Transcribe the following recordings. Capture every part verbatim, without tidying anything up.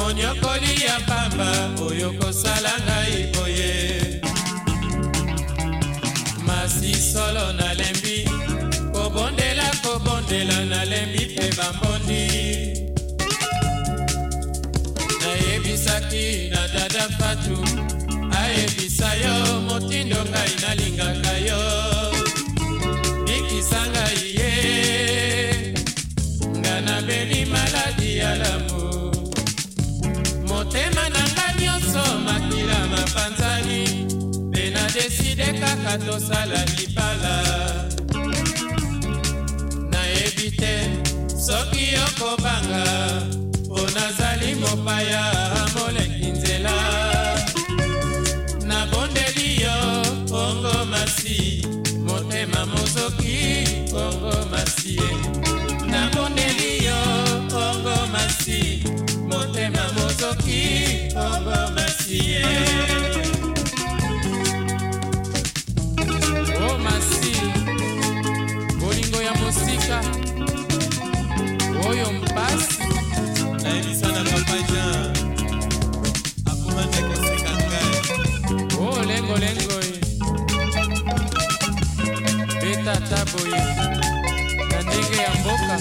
monyokoli ya pamba oyo kosala ngai boye masi solo nalembi kobondela kobondela nalembi pe bambondi nayebisaki na dada Fatu ayebisa yo motindo ngai nalingaka yo bikisanga iye ngana beli maladi ya lamu motema nanga nyonso makila mapanzani pe na deside kaka tosala libala nayebi te soki okobanga po nazali mopaya moleki nzela nabondeli yo kongo masi motema mozoki kongo masi nabondeli yo kongo masi motema mozoki kongo masi oh masi bolingo ya mosika oyo mpasi naebisana papa Jean akuma ndeko sekanga oh lengo lengo beta taboye na ndenge ya mboka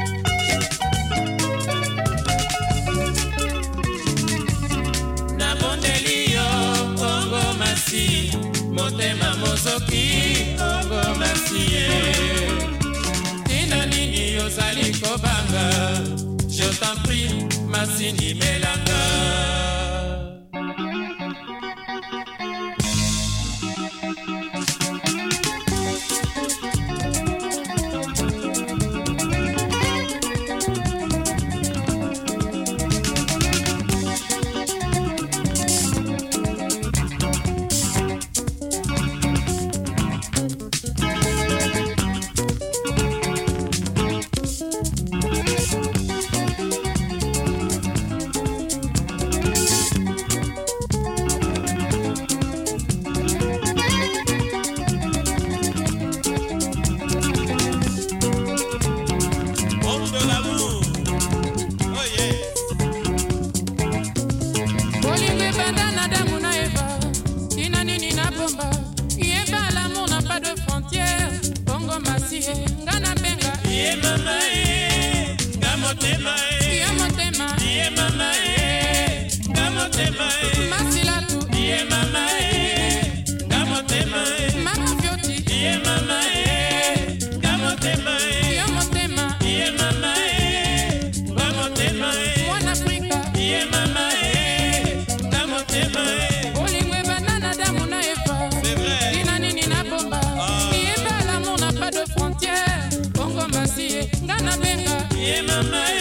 nabondeli yo kongo masi motema mozoki kongo masi tina nini yozali kobanga je t'en prie masini melanga Mama